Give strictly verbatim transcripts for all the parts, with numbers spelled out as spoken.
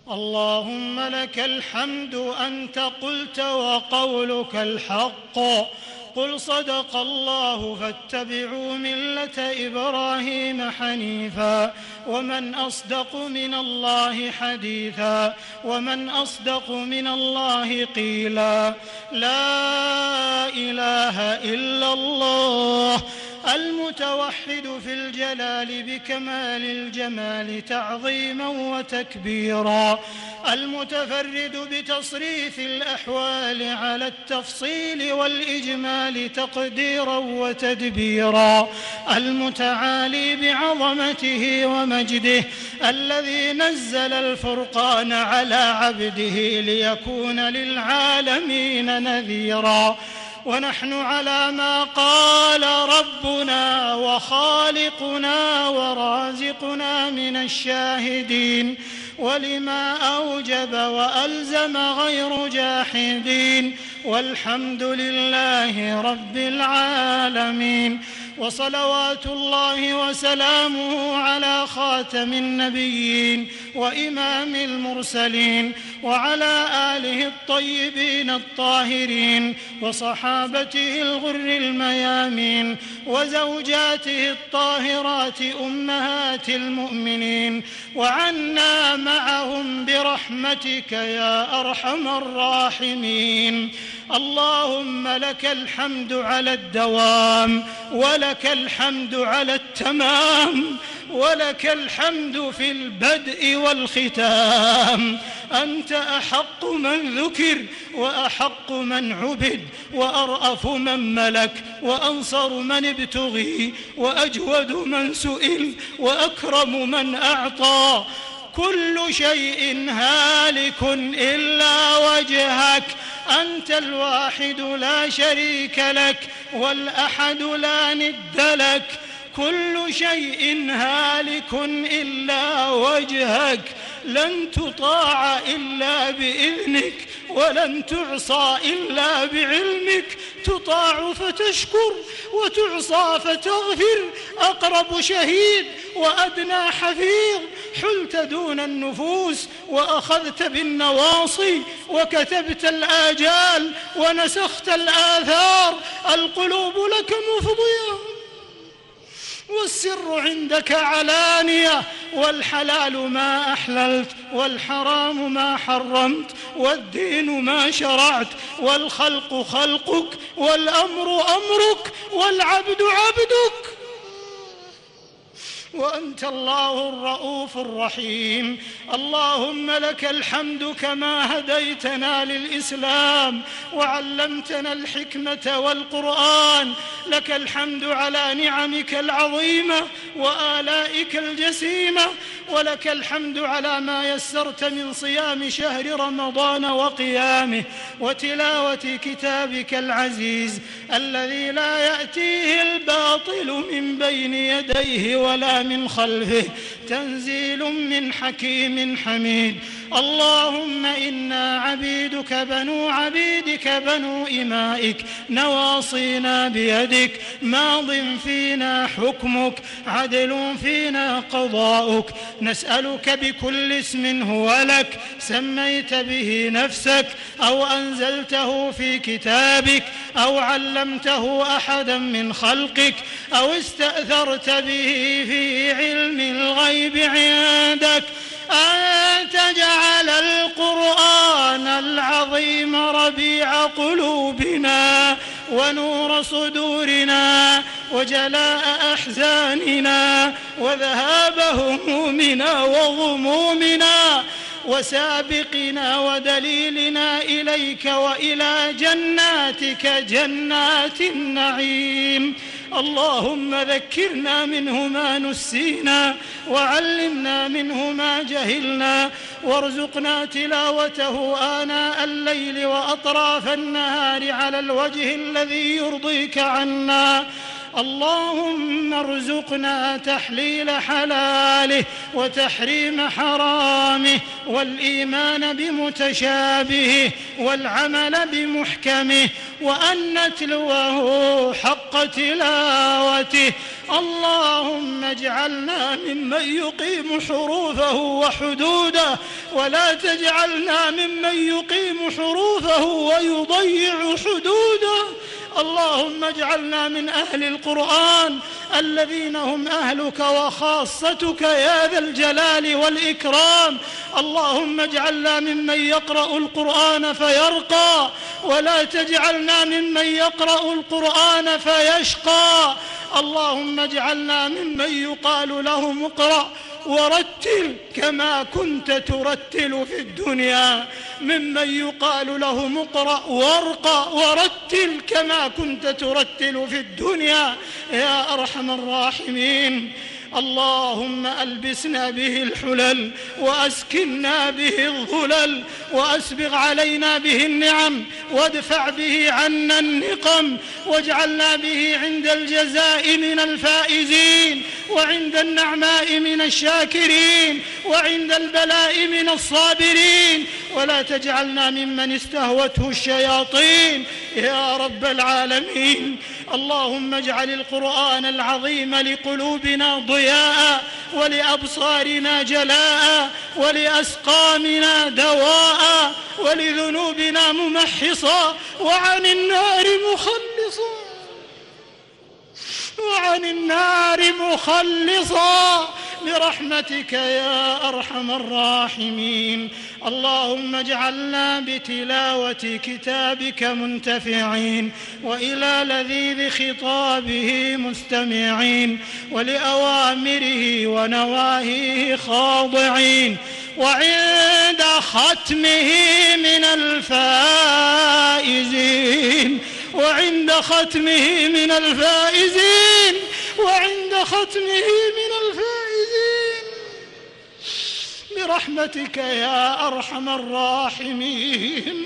اللهم لك الحمد أنت قلت وقولك الحق، قل صدق الله فاتبعوا ملة إبراهيم حنيفا، ومن أصدق من الله حديثا، ومن أصدق من الله قيلا. لا إله إلا الله المتوحد في الجلال بكمال الجمال تعظيما وتكبيرا، المتفرد بتصريف الأحوال على التفصيل والإجمال تقديرا وتدبيرا، المتعالي بعظمته ومجده، الذي نزل الفرقان على عبده ليكون للعالمين نذيرا. ونحن على ما قال ربنا وخالقنا ورازقنا من الشاهدين، ولما أوجب وألزم غير جاحدين، والحمد لله رب العالمين. وصلوات الله وسلامه على خاتم النبيين وإمام المرسلين، وعلى آله الطيبين الطاهرين، وصحابته الغر الميامين، وزوجاته الطاهرات أمهات المؤمنين، وعنا معهم برحمتك يا أرحم الراحمين. اللهم لك الحمد على الدوام، ولك الحمد على التمام، ولك الحمد في البدء والختام. أنت أحق من ذكر، وأحق من عبد، وأرأف من ملك، وأنصر من ابتغي، وأجود من سئل، وأكرم من أعطى. كل شيء هالك إلا وجهك، أنت الواحد لا شريك لك، والأحد لا ند لك. كل شيء هالك إلا وجهك، لن تطاع إلا بإذنك، ولن تعصى إلا بعلمك. تطاع فتشكر، وتعصى فتغفر. أقرب شهيد وأدنى حفيظ، حلت دون النفوس وأخذت بالنواصي، وكتبت الآجال ونسخت الآثار. القلوب لك مفضية، والسر عندك علانية، والحلال ما أحللت، والحرام ما حرمت، والدين ما شرعت، والخلق خلقك، والأمر أمرك، والعبد عبدك. وأنت الله الرؤوف الرحيم. اللهم لك الحمد كما هديتنا للإسلام، وعلمتنا الحكمة والقرآن. لك الحمد على نعمك العظيمة وآلائك الجسيمة، ولك الحمد على ما يسرت من صيام شهر رمضان وقيامه، وتلاوة كتابك العزيز الذي لا يأتيه الباطل من بين يديه ولا من خلفه، تنزيل من حكيم حميد. اللهم إنا عبيدك بنو عبيدك بنو إمائك، نواصينا بيدك، ماض فينا حكمك، عدل فينا قضاؤك. نسألك بكل اسم هو لك سميت به نفسك، أو أنزلته في كتابك، أو علمته أحدا من خلقك، أو استأثرت به في علم الغيب عندك، أن تجعل القرآن العظيم ربيع قلوبنا، ونور صدورنا، وجلاء أحزاننا، وذهاب همومنا وغمومنا، وسابقنا ودليلنا إليك وإلى جناتك جنات النعيم. اللهم ذكرنا منه ما نسينا، وعلمنا منه ما جهلنا، وارزقنا تلاوته آناء الليل وأطراف النهار على الوجه الذي يرضيك عنا. اللهم ارزقنا تحليل حلاله وتحريم حرامه، والإيمان بمتشابهه، والعمل بمحكمه، وأن نتلوه حق تلاوته، اللهم اجعلنا ممن يقيم حروفه وحدوده، ولا تجعلنا ممن يقيم حروفه ويضيع حدوده. اللهم اجعلنا من أهل القرآن الذين هم أهلك وخاصتك يا ذا الجلال والإكرام. اللهم اجعلنا ممن يقرأ القرآن فيرقى، ولا تجعلنا ممن يقرأ القرآن فيشقى. اللهم اجعلنا ممن يقال لهم اقرأ ورتل كما كنت ترتل في الدنيا، ممن يقال لهم اقرأ وارقى ورتل كما كنت ترتل في الدنيا يا أرحم الراحمين. اللهم ألبسنا به الحلل وأسكننا به الظلل وأسبغ علينا به النعم وادفع به عنا النقم، واجعلنا به عند الجزاء من الفائزين، وعند النعماء من الشاكرين، وعند البلاء من الصابرين، ولا تجعلنا ممن استهوته الشياطين يا رب العالمين. اللهم اجعل القرآن العظيم لقلوبنا ضياء، ولأبصارنا جلاء، ولأسقامنا دواء، ولذنوبنا ممحصا، وعن النار مخلصا، وعن النار مخلصا برحمتك يا أرحم الراحمين. اللهم اجعلنا بتلاوة كتابك منتفعين، وإلى لذيذ خطابه مستمعين، ولأوامره ونواهيه خاضعين، وعند ختمه من الفائزين، وعند ختمه من الفائزين، وعند ختمه من الفائزين برحمتك يا أرحم الراحمين.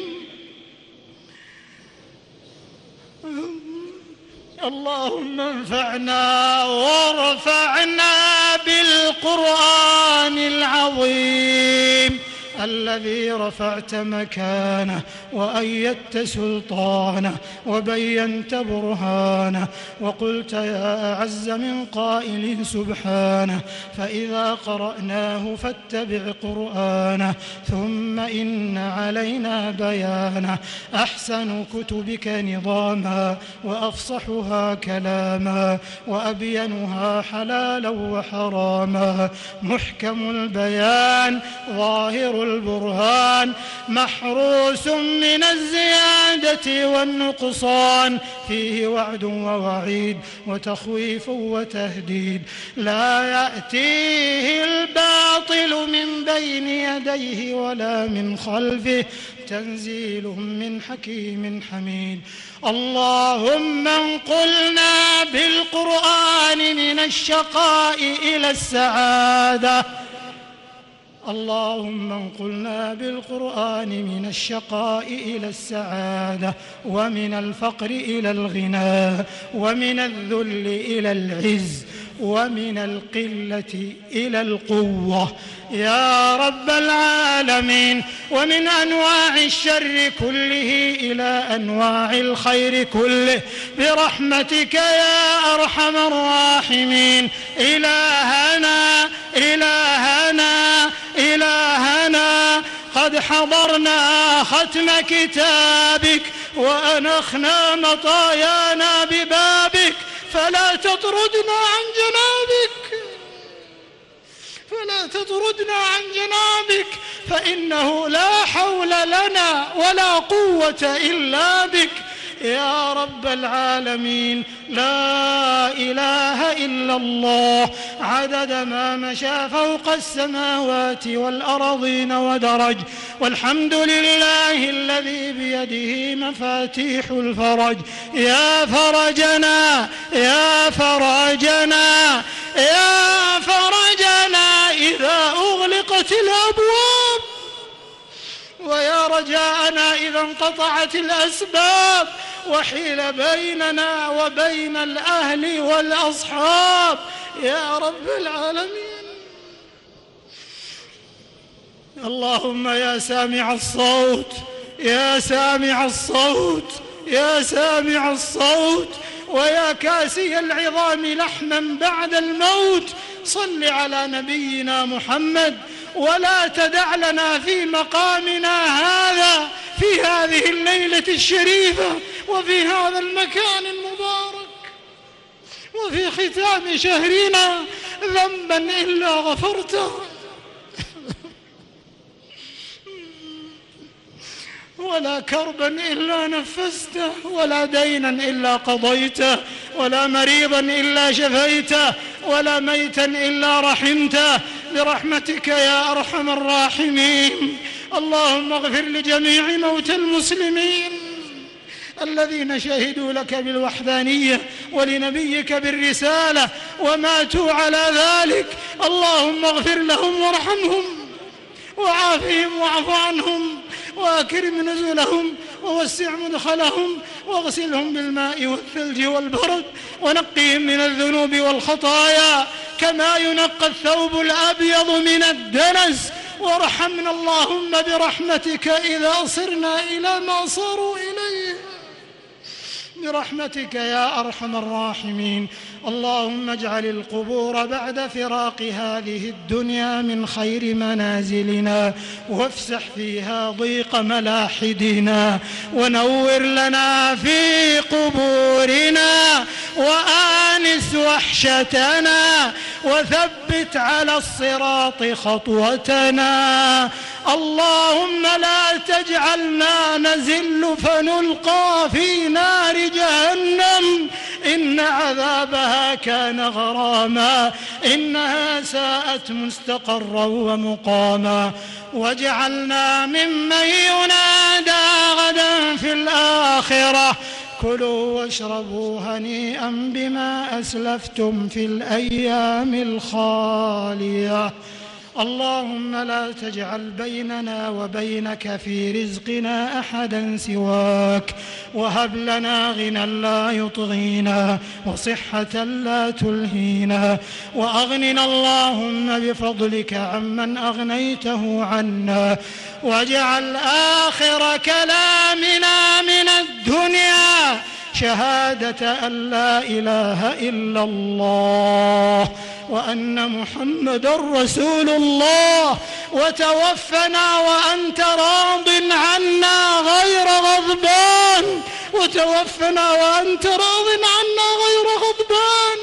اللهم انفعنا وارفعنا بالقرآن العظيم الذي رفعت مكانه وأيدت سلطانه وبينت برهانه، وقلت يا أعز من قائل سبحانه فإذا قرأناه فاتبع قرآنه ثم إن علينا بيانه. أحسن كتبك نظاما وأفصحها كلاما وأبينها حلالا وحراما، محكم البيان ظاهر البرهان، محروس من الزيادة والنقصان، فيه وعد ووعيد وتخويف وتهديد، لا يأتيه الباطل من بين يديه ولا من خلفه، تنزيل من حكيم حميد. اللهم انقلنا بالقرآن من الشقاء إلى السعادة، اللهم انقلنا بالقرآن من الشقاء إلى السعادة، ومن الفقر إلى الغنى، ومن الذل إلى العز، ومن القلة إلى القوة يا رب العالمين، ومن أنواع الشر كله إلى أنواع الخير كله برحمتك يا أرحم الراحمين. إلهنا إلهنا إلهنا قد حضرنا ختم كتابك وأنخنا مطايانا ببابك، فلا تطردنا عن جنابك، فلا تطردنا عن جنابك، فإنه لا حول لنا ولا قوة إلا بك يا رب العالمين. لا إله إلا الله عدد ما مشى فوق السماوات والأرضين ودرج، والحمد لله الذي بيده مفاتيح الفرج. يا فرجنا يا فرجنا يا فرجنا إذا أغلقت الأبواب، ويا رجاءنا إذا انقطعت الأسباب، وحيل بيننا وبين الأهل والأصحاب يا رب العالمين. اللهم يا سامع الصوت يا سامع الصوت يا سامع الصوت، ويا كاسي العظام لحما بعد الموت صل على نبينا محمد. ولا تدع لنا في مقامنا هذا في هذه الليلة الشريفة وفي هذا المكان المبارك وفي ختام شهرنا ذنبا إلا غفرته ولا كربا إلا نفسته ولا دينا إلا قضيته ولا مريضا إلا شفيته ولا ميتا إلا رحمته برحمتك يا أرحم الراحمين. اللهم اغفر لجميع موتى المسلمين الذين شهدوا لك بالوحدانية ولنبيك بالرسالة وماتوا على ذلك. اللهم اغفر لهم وارحمهم وعافهم واعف عنهم وأكرم نزلهم ووسع مدخلهم واغسلهم بالماء والثلج والبرد ونقهم من الذنوب والخطايا كما ينقى الثوب الأبيض من الدنس. وارحمنا اللهم برحمتك إذا صرنا إلى ما صاروا إليه برحمتك يا أرحم الراحمين. اللهم اجعل القبور بعد فراق هذه الدنيا من خير منازلنا وافسح فيها ضيق ملاحدنا ونور لنا في قبورنا وآنس وحشتنا وثبت على الصراط خطوتنا. اللهم لا تجعلنا نزل فنلقى في نار جهنم إن عذابها كان غراما إنها ساءت مستقرا ومقاما. واجعلنا ممن ينادى غدا في الآخرة كلوا واشربوا هنيئا بما أسلفتم في الأيام الخالية. اللهم لا تجعل بيننا وبينك في رزقنا أحدا سواك وهب لنا غنى لا يطغينا وصحة لا تلهينا وأغننا اللهم بفضلك عمن أغنيته عنا واجعل آخر كلامنا من الدنيا شهادة أن لا إله إلا الله وأن محمدا رسول الله وتوفنا وأنت راض عنا غير غضبان وتوفنا وأنت راض عنا غير غضبان.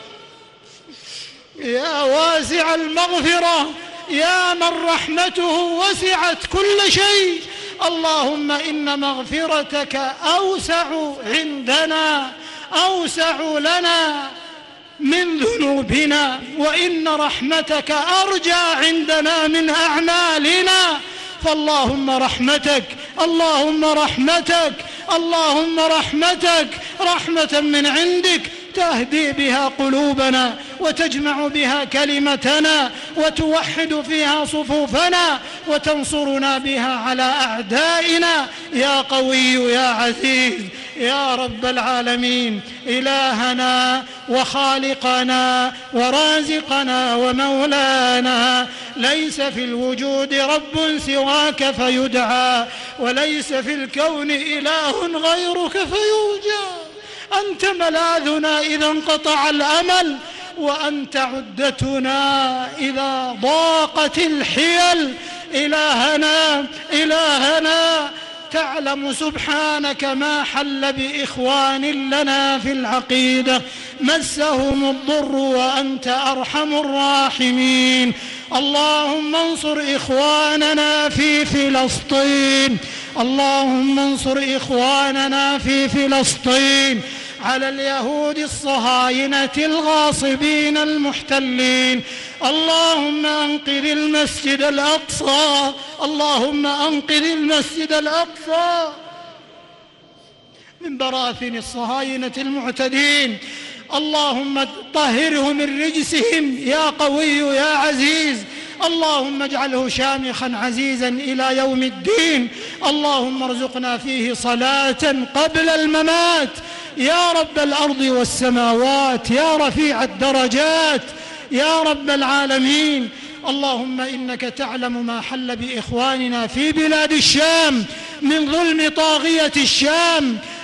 يا واسع المغفرة يا من رحمته وسعت كل شيء اللهم إن مغفرتك أوسع عندنا أوسع لنا من ذنوبنا وإن رحمتك أرجى عندنا من أعمالنا. فاللهم رحمتك اللهم رحمتك اللهم رحمتك رحمة من عندك تهدي بها قلوبنا وتجمع بها كلمتنا وتوحد فيها صفوفنا وتنصرنا بها على أعدائنا يا قوي يا عزيز يا رب العالمين. إلهنا وخالقنا ورازقنا ومولانا ليس في الوجود رب سواك فيدعى وليس في الكون إله غيرك فيرجى. أنت ملاذنا إذا انقطع الأمل وأنت عدتنا إذا ضاقت الحيل. إلهنا إلهنا تعلم سبحانك ما حل بإخوان لنا في العقيدة مسهم الضر وأنت أرحم الراحمين. اللهم انصر إخواننا في فلسطين اللهم انصر إخواننا في فلسطين على اليهود الصهاينة الغاصبين المحتلين. اللهم أنقذ المسجد الأقصى اللهم أنقذ المسجد الأقصى من براثن الصهاينة المعتدين. اللهم طهره من رجسهم يا قوي يا عزيز. اللهم اجعله شامخا عزيزا إلى يوم الدين. اللهم ارزقنا فيه صلاة قبل الممات يا رب الأرض والسماوات يا رفيع الدرجات يا رب العالمين. اللهم إنك تعلم ما حل بإخواننا في بلاد الشام من ظلم طاغية الشام.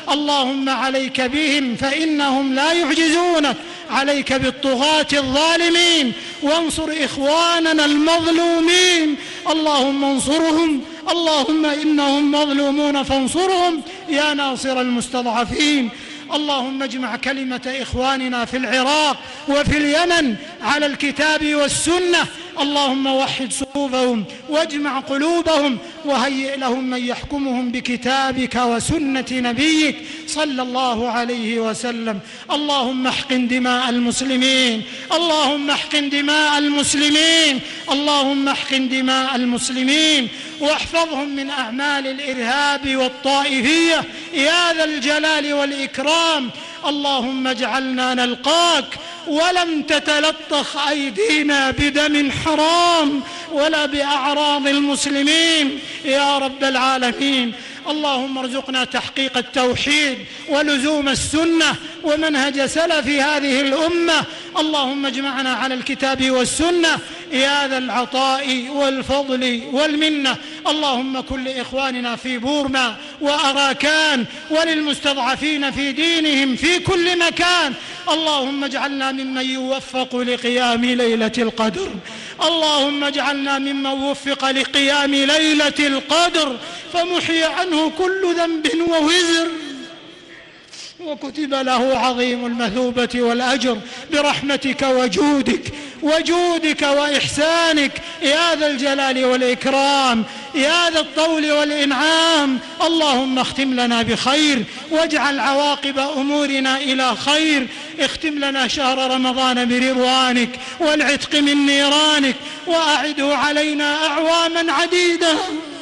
اللهم عليك بهم فإنهم لا يعجزونك، عليك بالطغاة الظالمين، وانصر إخواننا المظلومين، اللهم انصرهم، اللهم إنهم مظلومون فانصرهم يا ناصر المستضعفين. اللهم اجمع كلمة إخواننا في العراق وفي اليمن على الكتاب والسنة، اللهم وحد صفوفهم واجمع قلوبهم وهيئ لهم من يحكمهم بكتابك وسنة نبيك صلى الله عليه وسلم. اللهم احقن دماء المسلمين، اللهم احقن دماء المسلمين، اللهم احقن دماء المسلمين واحفظهم من أعمال الإرهاب والطائفية يا ذا الجلال والإكرام. اللهم اجعلنا نلقاك ولم تتلطخ أيدينا بدم حرام ولا بأعراض المسلمين يا رب العالمين. اللهم ارزقنا تحقيق التوحيد ولزوم السنة ومنهج سلف هذه الأمة. اللهم اجمعنا على الكتاب والسنة يا ذا العطاء والفضل والمنة. اللهم كن لإخواننا في بورما وأراكان وللمستضعفين في دينهم في كل مكان. اللهم اجعلنا ممن يوفق لقيام ليلة القدر، اللهم اجعلنا ممن وفق لقيام ليلة القدر فمحي عنه كل ذنب ووزر وكتب له عظيم المثوبة والأجر برحمتك وجودك وجودك وإحسانك يا ذا الجلال والإكرام يا ذا الطول والإنعام. اللهم اختم لنا بخير واجعل عواقب أمورنا إلى خير. اختم لنا شهر رمضان برضوانك والعتق من نيرانك، وأعده علينا أعواما عديدة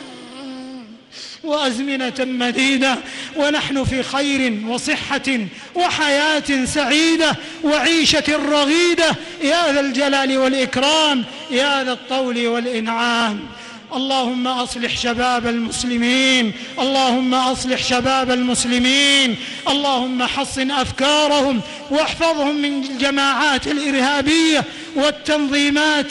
وأزمنة مديدة ونحن في خير وصحة وحياة سعيدة وعيشة رغيدة يا ذا الجلال والإكرام يا ذا الطول والإنعام. اللهم أصلح شباب المسلمين، اللهم أصلح شباب المسلمين، اللهم حصن أفكارهم واحفظهم من الجماعات الإرهابية والتنظيمات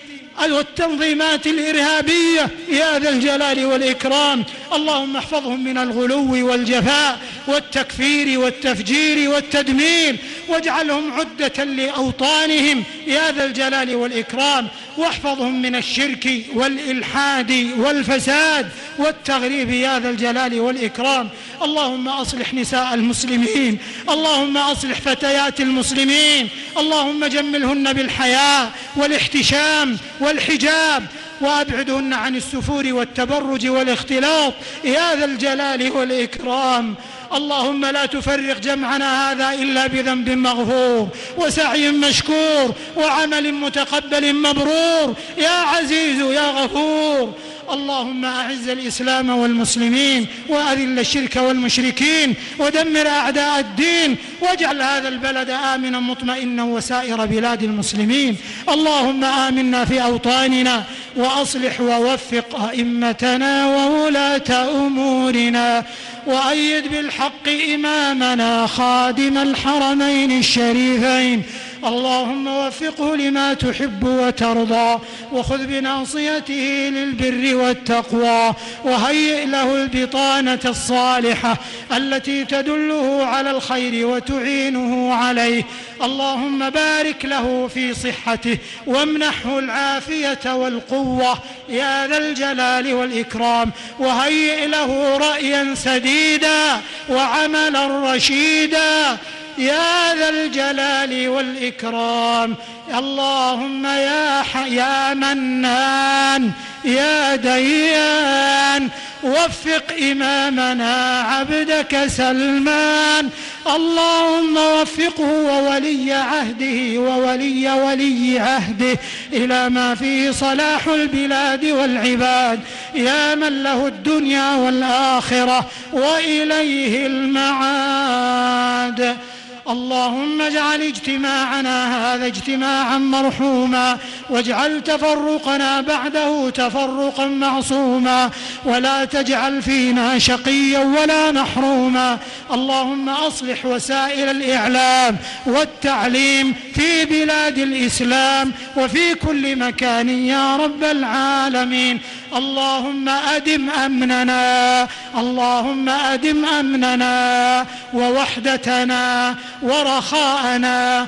والتنظيمات الإرهابية يا ذا الجلال والإكرام. اللهم احفظهم من الغلو والجفاء والتكفير والتفجير والتدمير، واجعلهم عدة لأوطانهم يا ذا الجلال والإكرام، واحفظهم من الشرك والإلحاد والفساد والتغريب يا ذا الجلال والإكرام. اللهم أصلح نساء المسلمين، اللهم أصلح فتيات المسلمين، اللهم جملهن بالحياء والاحتشام والحجاب وأبعدهن عن السفور والتبرج والاختلاط يا ذا الجلال والإكرام. اللهم لا تفرق جمعنا هذا إلا بذنب مغفور وسعي مشكور وعمل متقبل مبرور يا عزيز يا غفور. اللهم أعز الإسلام والمسلمين وأذل الشرك والمشركين ودمر أعداء الدين، واجعل هذا البلد آمنا مطمئنا وسائر بلاد المسلمين. اللهم آمنا في أوطاننا وأصلح ووفق أئمتنا وولاة أمورنا، وأيد بالحق إمامنا خادم الحرمين الشريفين. اللهم وفقه لما تحب وترضى، وخذ بناصيته للبر والتقوى، وهيئ له البطانة الصالحة التي تدله على الخير وتعينه عليه. اللهم بارك له في صحته وامنحه العافية والقوة يا ذا الجلال والإكرام، وهيئ له رأيا سديدا وعملا رشيدا يا ذا الجلال والإكرام. اللهم يا يا منان يا ديان وفق إمامنا عبدك سلمان، اللهم وفقه وولي عهده وولي ولي عهده إلى ما فيه صلاح البلاد والعباد يا من له الدنيا والآخرة وإليه المعاد. اللهم اجعل اجتماعنا هذا اجتماعا مرحوما، واجعل تفرقنا بعده تفرقا معصوما، ولا تجعل فينا شقيا ولا محروما. اللهم أصلح وسائل الإعلام والتعليم في بلاد الإسلام وفي كل مكان يا رب العالمين. اللهم أدم أمننا، اللهم أدم أمننا ووحدتنا ورخاءنا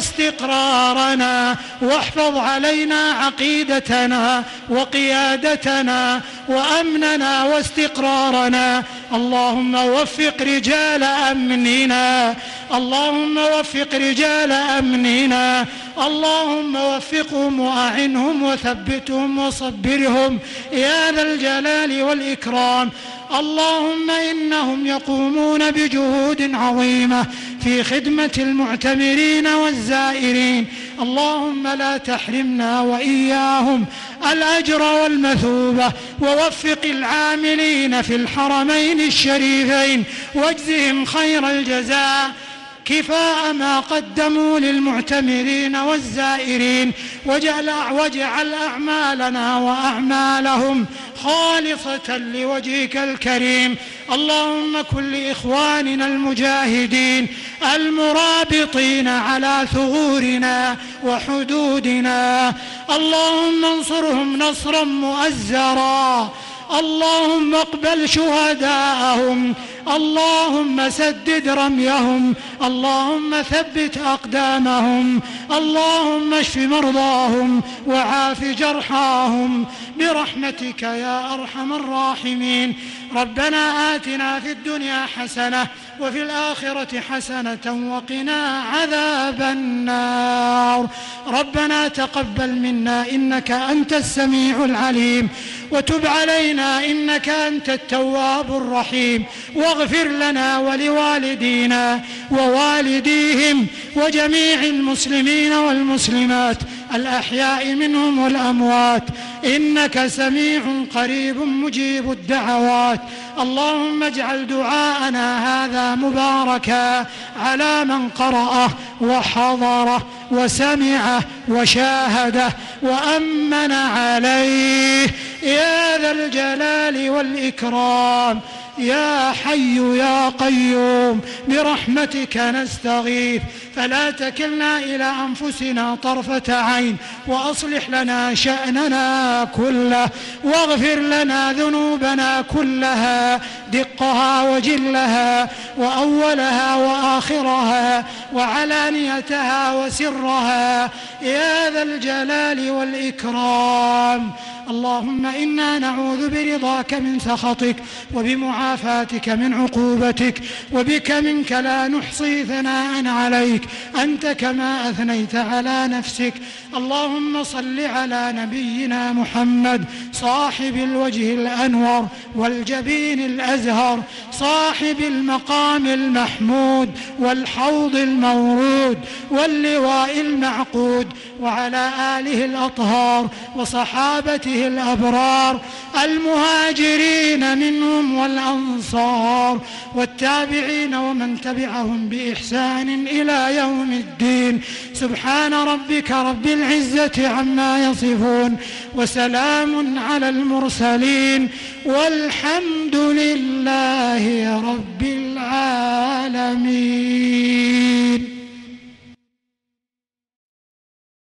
واستقرارنا، واحفظ علينا عقيدتنا وقيادتنا وأمننا واستقرارنا. اللهم وفق رجال أمننا، اللهم وفق رجال أمننا، اللهم وفقهم وأعنهم وثبتهم وصبرهم يا ذا الجلال والإكرام. اللهم إنهم يقومون بجهود عظيمة في خدمة المعتمرين والزائرين، اللهم لا تحرمنا وإياهم الأجر والمثوبة، ووفق العاملين في الحرمين الشريفين واجزهم خير الجزاء كفاء ما قدموا للمعتمرين والزائرين، واجعل واجعل أعمالنا وأعمالهم خالصة لوجهك الكريم. اللهم كن لإخواننا المجاهدين المرابطين على ثغورنا وحدودنا، اللهم انصرهم نصرا مؤزرا، اللهم اقبل شهداءهم، اللهم سدد رميهم، اللهم ثبت أقدامهم، اللهم اشف مرضاهم وعاف جرحاهم برحمتك يا أرحم الراحمين. ربنا آتنا في الدنيا حسنة وفي الآخرة حسنة وقنا عذاب النار. ربنا تقبل منا إنك أنت السميع العليم، وتب علينا إنك أنت التواب الرحيم، واغفر لنا ولوالدينا ووالديهم وجميع المسلمين والمسلمات الأحياء منهم والأموات، إنك سميع قريب مجيب الدعوات. اللهم اجعل دعاءنا هذا مباركا على من قرأه وحضره وسمعه وشاهده وأمن عليه يا ذا الجلال والإكرام. يا حي يا قيوم برحمتك نستغيث، فلا تكلنا إلى أنفسنا طرفة عين، وأصلح لنا شأننا كله، واغفر لنا ذنوبنا كلها دقها وجلها وأولها وآخرها وعلانيتها وسرها يا ذا الجلال والإكرام. اللهم إنا نعوذ برضاك من سخطك وبمعافاتك من عقوبتك، وبك منك لا نحصي ثناء عليك أنت كما أثنيت على نفسك. اللهم صل على نبينا محمد صاحب الوجه الأنور والجبين الأزهر، صاحب المقام المحمود والحوض المورود واللواء المعقود، وعلى آله الأطهار وصحابته الأبرار المهاجرين منهم والأنصار والتابعين ومن تبعهم بإحسان إلى يوم الدين. سبحان ربك رب العزة عما يصفون، وسلام على المرسلين، والحمد لله رب